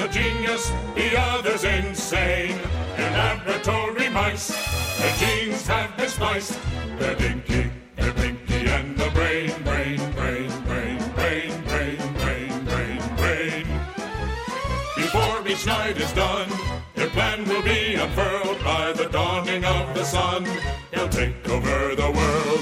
a genius, the other's insane. They're laboratory mice, their genes have been spliced. They're Dinky, they're Pinky, and the brain, brain, brain, brain, brain, brain, brain, brain, brain. Before each night is done, their plan will be unfurled by the dawning of the sun. They'll take over the world.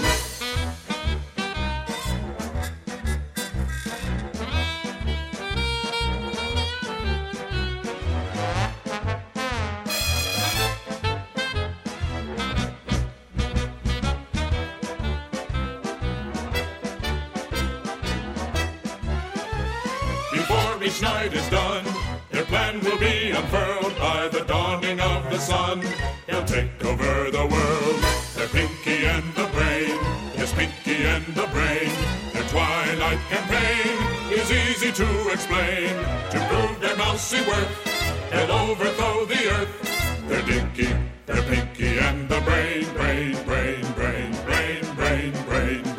Before each night is done, their plan will be unfurled by the dawning of the sun. They'll take over the world. They're Pinky and the Brain, yes, Pinky and the Brain. Their twilight campaign is easy to explain. To prove their mousy worth, they'll overthrow the earth. They're Dinky, they're Pinky and the Brain, brain, brain, brain, brain, brain, brain.